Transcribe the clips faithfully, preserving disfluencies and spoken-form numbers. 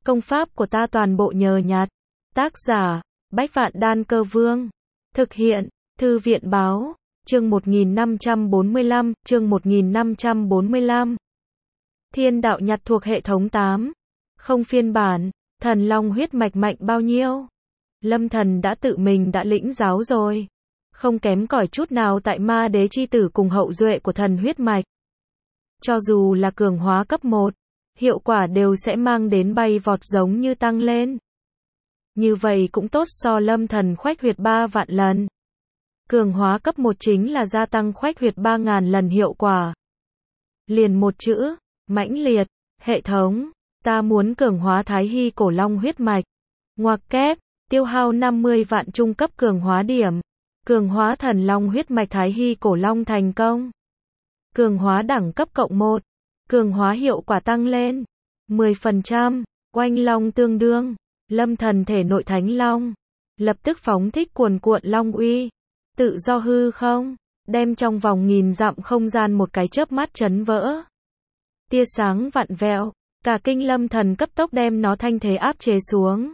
Công pháp của ta toàn bộ nhờ nhặt. Tác giả, Bách Vạn Đan Cơ Vương. Thực hiện, Thư viện Báo. Chương một nghìn năm trăm bốn mươi lăm, chương một nghìn năm trăm bốn mươi lăm. Thiên đạo nhặt thuộc hệ thống tám. Không phiên bản, thần long huyết mạch mạnh bao nhiêu? Lâm Thần đã tự mình đã lĩnh giáo rồi. Không kém cỏi chút nào tại ma đế chi tử cùng hậu duệ của thần huyết mạch. Cho dù là cường hóa cấp một, hiệu quả đều sẽ mang đến bay vọt giống như tăng lên. Như vậy cũng tốt so Lâm Thần khoách huyệt ba vạn lần. Cường hóa cấp một chính là gia tăng khoách huyệt ba ngàn lần hiệu quả. Liền một chữ, mãnh liệt, hệ thống, ta muốn cường hóa Thái Hy cổ long huyết mạch. Ngoặc kép, tiêu hao năm mươi vạn trung cấp cường hóa điểm. Cường hóa thần long huyết mạch Thái Hy cổ long thành công. Cường hóa đẳng cấp cộng một. Cường hóa hiệu quả tăng lên mười phần trăm, oanh long tương đương. Lâm Thần thể nội thánh long lập tức phóng thích cuồn cuộn long uy, tự do hư không, đem trong vòng nghìn dặm không gian một cái chớp mắt chấn vỡ. Tia sáng vặn vẹo, cả kinh Lâm Thần cấp tốc đem nó thanh thế áp chế xuống.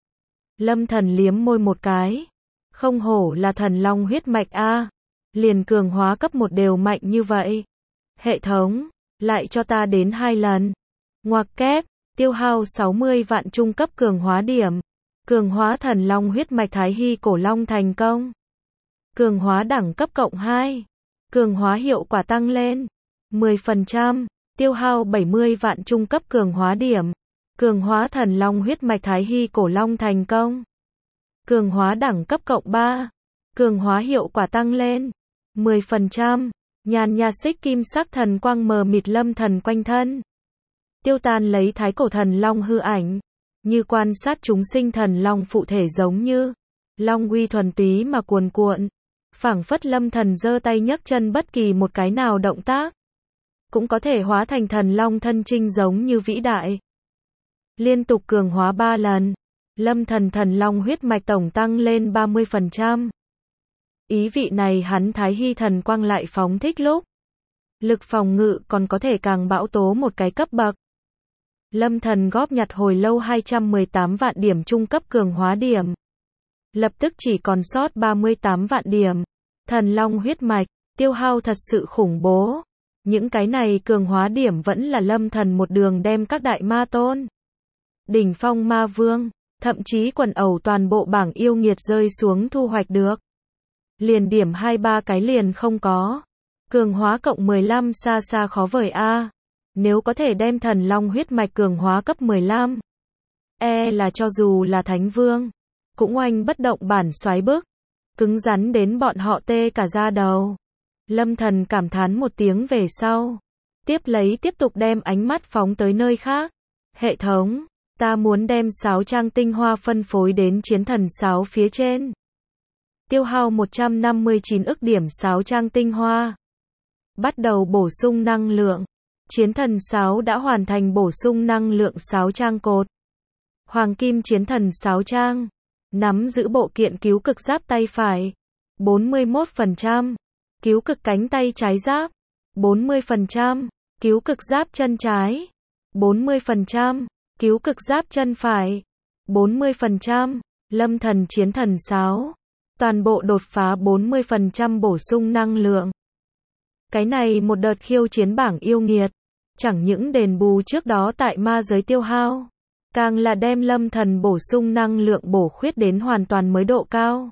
Lâm Thần liếm môi một cái, không hổ là thần long huyết mạch a, liền cường hóa cấp một đều mạnh như vậy. Hệ thống, lại cho ta đến hai lần. Ngoặc kép, tiêu hao sáu mươi vạn trung cấp cường hóa điểm. Cường hóa thần long huyết mạch Thái Hy cổ long thành công. Cường hóa đẳng cấp cộng hai. Cường hóa hiệu quả tăng lên mười phần trăm, tiêu hao bảy mươi vạn trung cấp cường hóa điểm. Cường hóa thần long huyết mạch Thái Hy cổ long thành công. Cường hóa đẳng cấp cộng ba. Cường hóa hiệu quả tăng lên mười phần trăm. Nhàn nhạt xích kim sắc thần quang mờ mịt Lâm Thần quanh thân. Tiêu tan lấy thái cổ thần long hư ảnh. Như quan sát chúng sinh thần long phụ thể giống như. Long uy thuần túy mà cuồn cuộn. Phảng phất Lâm Thần giơ tay nhấc chân bất kỳ một cái nào động tác. Cũng có thể hóa thành thần long thân trinh giống như vĩ đại. Liên tục cường hóa ba lần. Lâm Thần thần long huyết mạch tổng tăng lên ba mươi phần trăm. Ý vị này hắn Thái Hy thần quang lại phóng thích lúc. Lực phòng ngự còn có thể càng bão tố một cái cấp bậc. Lâm Thần góp nhặt hồi lâu hai trăm mười tám vạn điểm trung cấp cường hóa điểm. Lập tức chỉ còn sót ba mươi tám vạn điểm. Thần long huyết mạch, tiêu hao thật sự khủng bố. Những cái này cường hóa điểm vẫn là Lâm Thần một đường đem các đại ma tôn. Đỉnh phong ma vương, thậm chí quần ẩu toàn bộ bảng yêu nghiệt rơi xuống thu hoạch được. Liền điểm hai ba cái liền không có. Cường hóa cộng mười lăm xa xa khó vời a. Nếu có thể đem thần long huyết mạch cường hóa cấp mười lăm. E là cho dù là thánh vương. Cũng oanh bất động bản xoáy bức. Cứng rắn đến bọn họ tê cả da đầu. Lâm Thần cảm thán một tiếng về sau. Tiếp lấy tiếp tục đem ánh mắt phóng tới nơi khác. Hệ thống, ta muốn đem sáo trang tinh hoa phân phối đến chiến thần sáo phía trên. Tiêu hao một trăm năm mươi chín ức điểm sáo trang tinh hoa. Bắt đầu bổ sung năng lượng. Chiến thần sáo đã hoàn thành bổ sung năng lượng sáo trang cột. Hoàng kim chiến thần sáo trang. Nắm giữ bộ kiện cứu cực giáp tay phải. bốn mươi mốt phần trăm. Cứu cực cánh tay trái giáp. bốn mươi phần trăm. Cứu cực giáp chân trái. bốn mươi phần trăm. Cứu cực giáp chân phải. bốn mươi phần trăm. Lâm Thần chiến thần sáo. Toàn bộ đột phá bốn mươi phần trăm bổ sung năng lượng. Cái này một đợt khiêu chiến bảng yêu nghiệt. Chẳng những đền bù trước đó tại ma giới tiêu hao. Càng là đem Lâm Thần bổ sung năng lượng bổ khuyết đến hoàn toàn mới độ cao.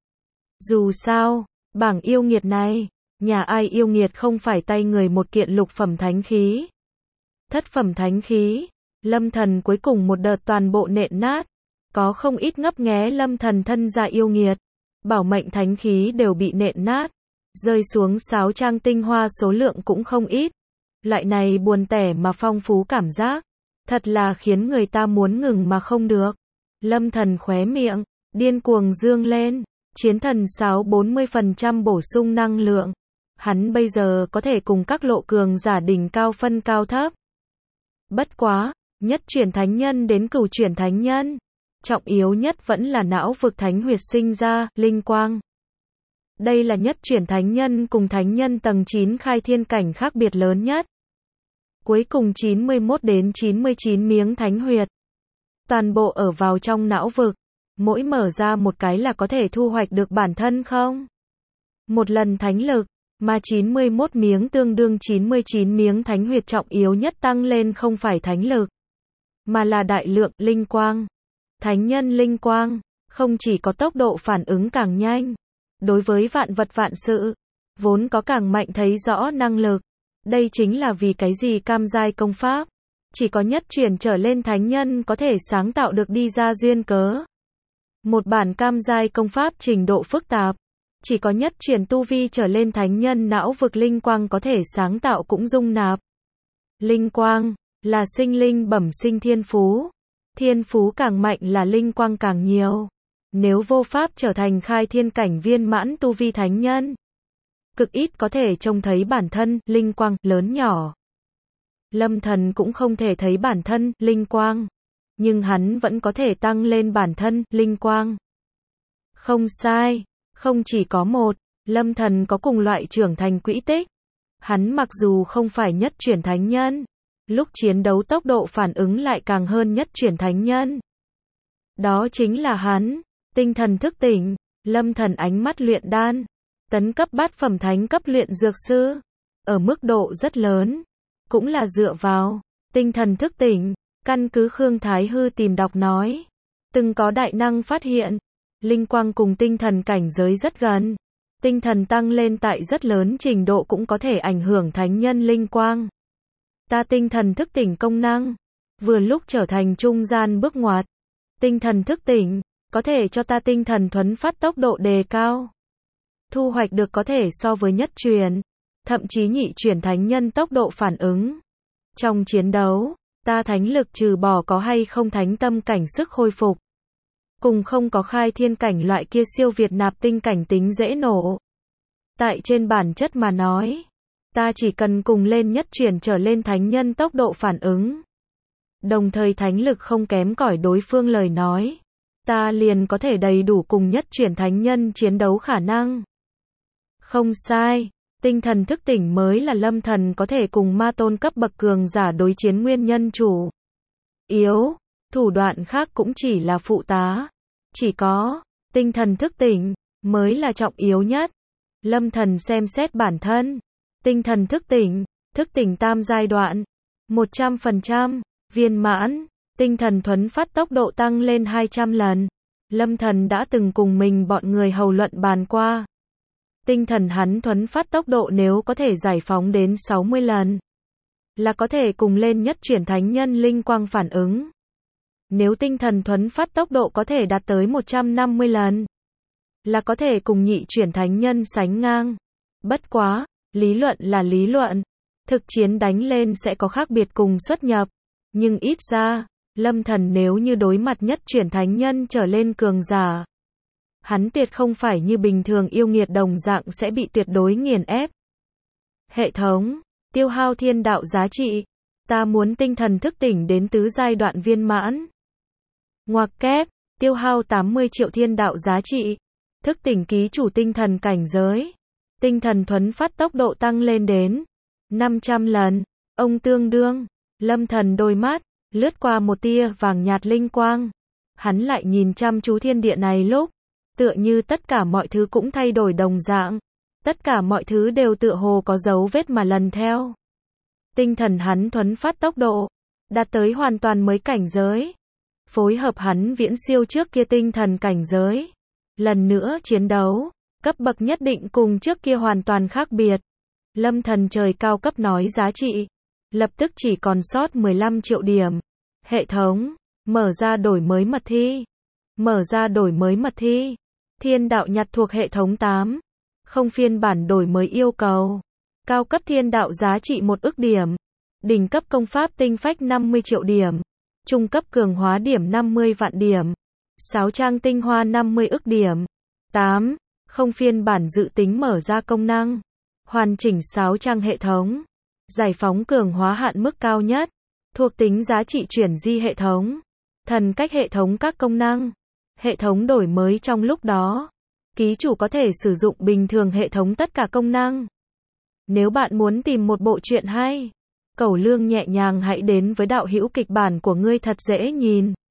Dù sao, bảng yêu nghiệt này, nhà ai yêu nghiệt không phải tay người một kiện lục phẩm thánh khí. Thất phẩm thánh khí, Lâm Thần cuối cùng một đợt toàn bộ nện nát. Có không ít ngấp nghé Lâm Thần thân gia yêu nghiệt. Bảo mệnh thánh khí đều bị nện nát. Rơi xuống sáo trang tinh hoa số lượng cũng không ít. Loại này buồn tẻ mà phong phú cảm giác. Thật là khiến người ta muốn ngừng mà không được. Lâm Thần khóe miệng, điên cuồng dương lên. Chiến thần sáo bốn mươi phần trăm bổ sung năng lượng. Hắn bây giờ có thể cùng các lộ cường giả đỉnh cao phân cao thấp. Bất quá, nhất chuyển thánh nhân đến cửu chuyển thánh nhân. Trọng yếu nhất vẫn là não vực thánh huyệt sinh ra, linh quang. Đây là nhất chuyển thánh nhân cùng thánh nhân tầng chín khai thiên cảnh khác biệt lớn nhất. Cuối cùng chín mươi mốt đến chín mươi chín miếng thánh huyệt. Toàn bộ ở vào trong não vực. Mỗi mở ra một cái là có thể thu hoạch được bản thân không? Một lần thánh lực, mà chín mươi mốt miếng tương đương chín mươi chín miếng thánh huyệt trọng yếu nhất tăng lên không phải thánh lực, mà là đại lượng linh quang. Thánh nhân linh quang, không chỉ có tốc độ phản ứng càng nhanh, đối với vạn vật vạn sự, vốn có càng mạnh thấy rõ năng lực. Đây chính là vì cái gì cam giai công pháp, chỉ có nhất truyền trở lên thánh nhân có thể sáng tạo được đi ra duyên cớ. Một bản cam giai công pháp trình độ phức tạp, chỉ có nhất truyền tu vi trở lên thánh nhân não vực linh quang có thể sáng tạo cũng dung nạp. Linh quang, là sinh linh bẩm sinh thiên phú. Thiên phú càng mạnh là linh quang càng nhiều. Nếu vô pháp trở thành khai thiên cảnh viên mãn tu vi thánh nhân, cực ít có thể trông thấy bản thân, linh quang, lớn nhỏ. Lâm Thần cũng không thể thấy bản thân, linh quang. Nhưng hắn vẫn có thể tăng lên bản thân, linh quang. Không sai, không chỉ có một, Lâm Thần có cùng loại trưởng thành quỹ tích. Hắn mặc dù không phải nhất chuyển thánh nhân, lúc chiến đấu tốc độ phản ứng lại càng hơn nhất chuyển thánh nhân. Đó chính là hắn, tinh thần thức tỉnh, Lâm Thần ánh mắt luyện đan, tấn cấp bát phẩm thánh cấp luyện dược sư, ở mức độ rất lớn, cũng là dựa vào tinh thần thức tỉnh. Căn cứ Khương Thái Hư tìm đọc nói, từng có đại năng phát hiện, linh quang cùng tinh thần cảnh giới rất gần. Tinh thần tăng lên tại rất lớn trình độ cũng có thể ảnh hưởng thánh nhân linh quang. Ta tinh thần thức tỉnh công năng, vừa lúc trở thành trung gian bước ngoặt. Tinh thần thức tỉnh, có thể cho ta tinh thần thuấn phát tốc độ đề cao. Thu hoạch được có thể so với nhất truyền, thậm chí nhị truyền thánh nhân tốc độ phản ứng. Trong chiến đấu, ta thánh lực trừ bỏ có hay không thánh tâm cảnh sức hồi phục, cùng không có khai thiên cảnh loại kia siêu việt nạp tinh cảnh tính dễ nổ. Tại trên bản chất mà nói, ta chỉ cần cùng lên nhất chuyển trở lên thánh nhân tốc độ phản ứng, đồng thời thánh lực không kém cỏi đối phương lời nói, ta liền có thể đầy đủ cùng nhất chuyển thánh nhân chiến đấu khả năng. Không sai, tinh thần thức tỉnh mới là Lâm Thần có thể cùng ma tôn cấp bậc cường giả đối chiến nguyên nhân chủ yếu, thủ đoạn khác cũng chỉ là phụ tá. Chỉ có tinh thần thức tỉnh mới là trọng yếu nhất. Lâm Thần xem xét bản thân, tinh thần thức tỉnh, thức tỉnh tam giai đoạn, một trăm phần trăm, viên mãn, tinh thần thuấn phát tốc độ tăng lên hai trăm lần. Lâm Thần đã từng cùng mình bọn người hầu luận bàn qua. Tinh thần hắn thuấn phát tốc độ nếu có thể giải phóng đến sáu mươi lần, là có thể cùng lên nhất chuyển thánh nhân linh quang phản ứng. Nếu tinh thần thuấn phát tốc độ có thể đạt tới một trăm năm mươi lần, là có thể cùng nhị chuyển thánh nhân sánh ngang. Bất quá, lý luận là lý luận, thực chiến đánh lên sẽ có khác biệt cùng xuất nhập. Nhưng ít ra, Lâm Thần nếu như đối mặt nhất chuyển thánh nhân trở lên cường giả, hắn tuyệt không phải như bình thường yêu nghiệt đồng dạng sẽ bị tuyệt đối nghiền ép. Hệ thống, tiêu hao thiên đạo giá trị. Ta muốn tinh thần thức tỉnh đến tứ giai đoạn viên mãn. Ngoặc kép, tiêu hao tám mươi triệu thiên đạo giá trị. Thức tỉnh ký chủ tinh thần cảnh giới. Tinh thần thuấn phát tốc độ tăng lên đến năm trăm lần. Ông tương đương, Lâm Thần đôi mắt, lướt qua một tia vàng nhạt linh quang. Hắn lại nhìn chăm chú thiên địa này lúc, tựa như tất cả mọi thứ cũng thay đổi đồng dạng. Tất cả mọi thứ đều tựa hồ có dấu vết mà lần theo. Tinh thần hắn thuấn phát tốc độ, đạt tới hoàn toàn mới cảnh giới. Phối hợp hắn viễn siêu trước kia tinh thần cảnh giới. Lần nữa chiến đấu, cấp bậc nhất định cùng trước kia hoàn toàn khác biệt. Lâm Thần trời cao cấp nói giá trị, lập tức chỉ còn sót mười lăm triệu điểm. Hệ thống, mở ra đổi mới mật thi. Mở ra đổi mới mật thi. Thiên đạo nhặt thuộc hệ thống tám. Không phiên bản đổi mới yêu cầu. Cao cấp thiên đạo giá trị một ức điểm. Đỉnh cấp công pháp tinh phách năm mươi triệu điểm. Trung cấp cường hóa điểm năm mươi vạn điểm. Sáu trang tinh hoa năm mươi ức điểm. tám. Không phiên bản dự tính mở ra công năng. Hoàn chỉnh sáu trang hệ thống. Giải phóng cường hóa hạn mức cao nhất. Thuộc tính giá trị chuyển di hệ thống. Thần cách hệ thống các công năng. Hệ thống đổi mới trong lúc đó. Ký chủ có thể sử dụng bình thường hệ thống tất cả công năng. Nếu bạn muốn tìm một bộ truyện hay, cẩu lương nhẹ nhàng hãy đến với đạo hữu kịch bản của ngươi thật dễ nhìn.